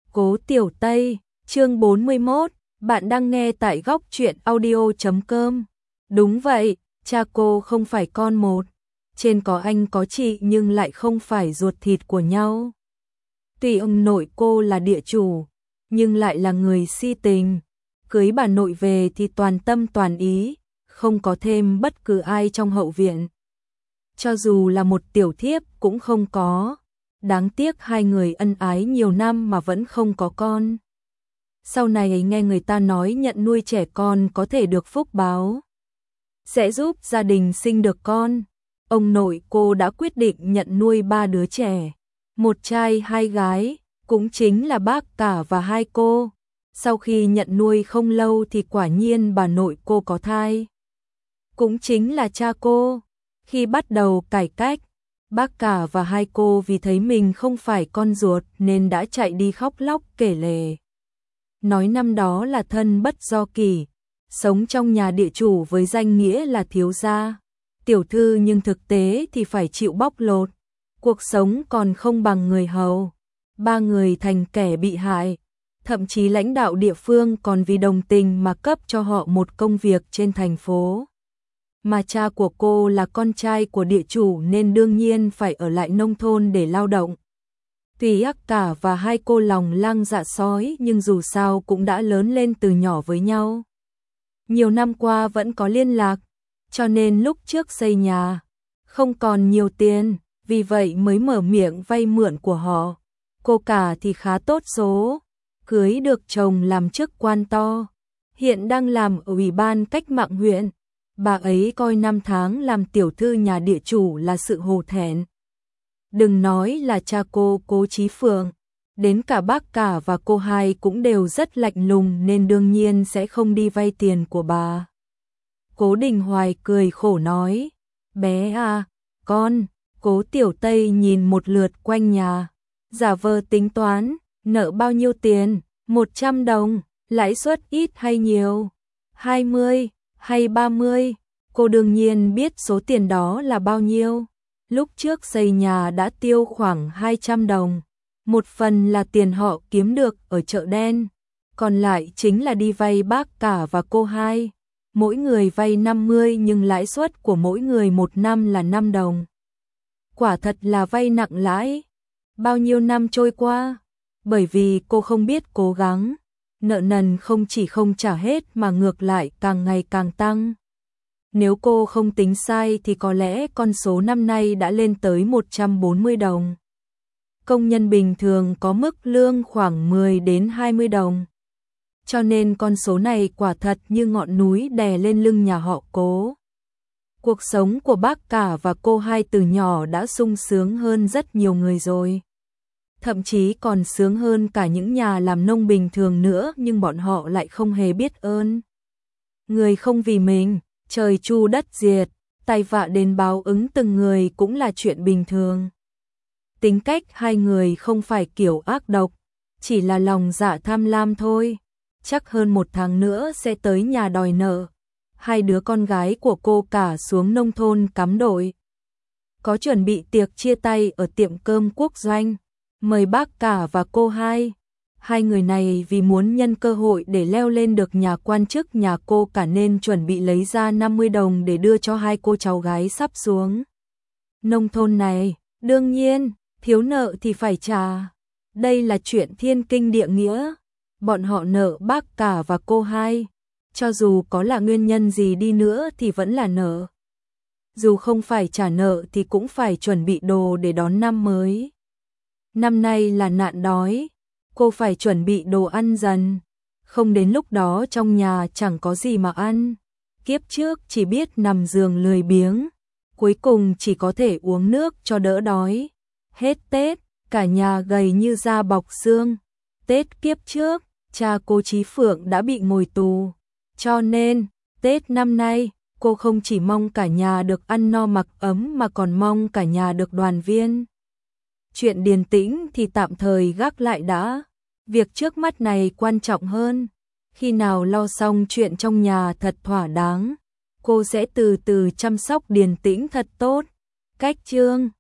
Cố Tiểu Tây, chương 41, bạn đang nghe tại góc truyện audio.com. Đúng vậy, cha cô không phải con một, trên có anh có chị nhưng lại không phải ruột thịt của nhau. Tuy ông nội cô là địa chủ, nhưng lại là người si tình, cưới bà nội về thì toàn tâm toàn ý, không có thêm bất cứ ai trong hậu viện. Cho dù là một tiểu thiếp cũng không có. Đáng tiếc hai người ân ái nhiều năm mà vẫn không có con. Sau này nghe người ta nói nhận nuôi trẻ con có thể được phúc báo, sẽ giúp gia đình sinh được con. Ông nội cô đã quyết định nhận nuôi 3 đứa trẻ, một trai 2 gái, cũng chính là bác cả và hai cô. Sau khi nhận nuôi không lâu thì quả nhiên bà nội cô có thai, cũng chính là cha cô. Khi bắt đầu cải cách, bác cả và hai cô vì thấy mình không phải con ruột nên đã chạy đi khóc lóc kể lể. Nói năm đó là thân bất do kỷ, sống trong nhà địa chủ với danh nghĩa là thiếu gia, tiểu thư nhưng thực tế thì phải chịu bóc lột, cuộc sống còn không bằng người hầu. 3 người thành kẻ bị hại, thậm chí lãnh đạo địa phương còn vì đồng tình mà cấp cho họ một công việc trên thành phố. Mà cha của cô là con trai của địa chủ nên đương nhiên phải ở lại nông thôn để lao động. Tuy ác cả và hai cô lòng lang dạ sói nhưng dù sao cũng đã lớn lên từ nhỏ với nhau. Nhiều năm qua vẫn có liên lạc, cho nên lúc trước xây nhà, không còn nhiều tiền, vì vậy mới mở miệng vay mượn của họ. Cô cả thì khá tốt số, cưới được chồng làm chức quan to, hiện đang làm ở Ủy ban Cách mạng huyện. Bà ấy coi năm tháng làm tiểu thư nhà địa chủ là sự hổ thẹn. Đừng nói là cha cô Cố Chí Phượng, đến cả bác cả và cô hai cũng đều rất lạnh lùng nên đương nhiên sẽ không đi vay tiền của bà. Cố Đình Hoài cười khổ nói, bé à, con. Cố Tiểu Tây nhìn một lượt quanh nhà, giả vờ tính toán, nợ bao nhiêu tiền, 100 đồng, lãi suất ít hay nhiều, 20 hay 30, cô đương nhiên biết số tiền đó là bao nhiêu. Lúc trước xây nhà đã tiêu khoảng 200 đồng, một phần là tiền họ kiếm được ở chợ đen, còn lại chính là đi vay bác cả và cô hai. Mỗi người vay 50 nhưng lãi suất của mỗi người một năm là 5 đồng. Quả thật là vay nặng lãi. Bao nhiêu năm trôi qua, bởi vì cô không biết cố gắng, nợ nần không chỉ không trả hết mà ngược lại càng ngày càng tăng. Nếu cô không tính sai thì có lẽ con số năm nay đã lên tới 140 đồng. Công nhân bình thường có mức lương khoảng 10 đến 20 đồng. Cho nên con số này quả thật như ngọn núi đè lên lưng nhà họ Cố. Cuộc sống của bác cả và cô hai từ nhỏ đã sung sướng hơn rất nhiều người rồi. Thậm chí còn sướng hơn cả những nhà làm nông bình thường nữa, nhưng bọn họ lại không hề biết ơn. Người không vì mình, trời chu đất diệt, tai vạ đến báo ứng từng người cũng là chuyện bình thường. Tính cách hai người không phải kiểu ác độc, chỉ là lòng dạ tham lam thôi. Chắc hơn 1 tháng nữa sẽ tới nhà đòi nợ. Hai đứa con gái của cô cả xuống nông thôn cắm đội. Có chuẩn bị tiệc chia tay ở tiệm cơm Quốc Doanh, mời bác cả và cô hai. Hai người này vì muốn nhân cơ hội để leo lên được nhà quan chức nhà cô cả nên chuẩn bị lấy ra 50 đồng để đưa cho hai cô cháu gái sắp xuống nông thôn này. Đương nhiên, thiếu nợ thì phải trả. Đây là chuyện thiên kinh địa nghĩa. Bọn họ nợ bác cả và cô hai. Cho dù có là nguyên nhân gì đi nữa thì vẫn là nợ. Dù không phải trả nợ thì cũng phải chuẩn bị đồ để đón năm mới. Năm nay là nạn đói, cô phải chuẩn bị đồ ăn dần, không đến lúc đó trong nhà chẳng có gì mà ăn. Kiếp trước chỉ biết nằm giường lười biếng, cuối cùng chỉ có thể uống nước cho đỡ đói. Hết Tết, cả nhà gầy như da bọc xương. Tết kiếp trước, cha cô Chí Phượng đã bị ngồi tù, cho nên Tết năm nay cô không chỉ mong cả nhà được ăn no mặc ấm mà còn mong cả nhà được đoàn viên. Chuyện Điền Tĩnh thì tạm thời gác lại đã, việc trước mắt này quan trọng hơn. Khi nào lo xong chuyện trong nhà thật thỏa đáng, cô sẽ từ từ chăm sóc Điền Tĩnh thật tốt. Cách chương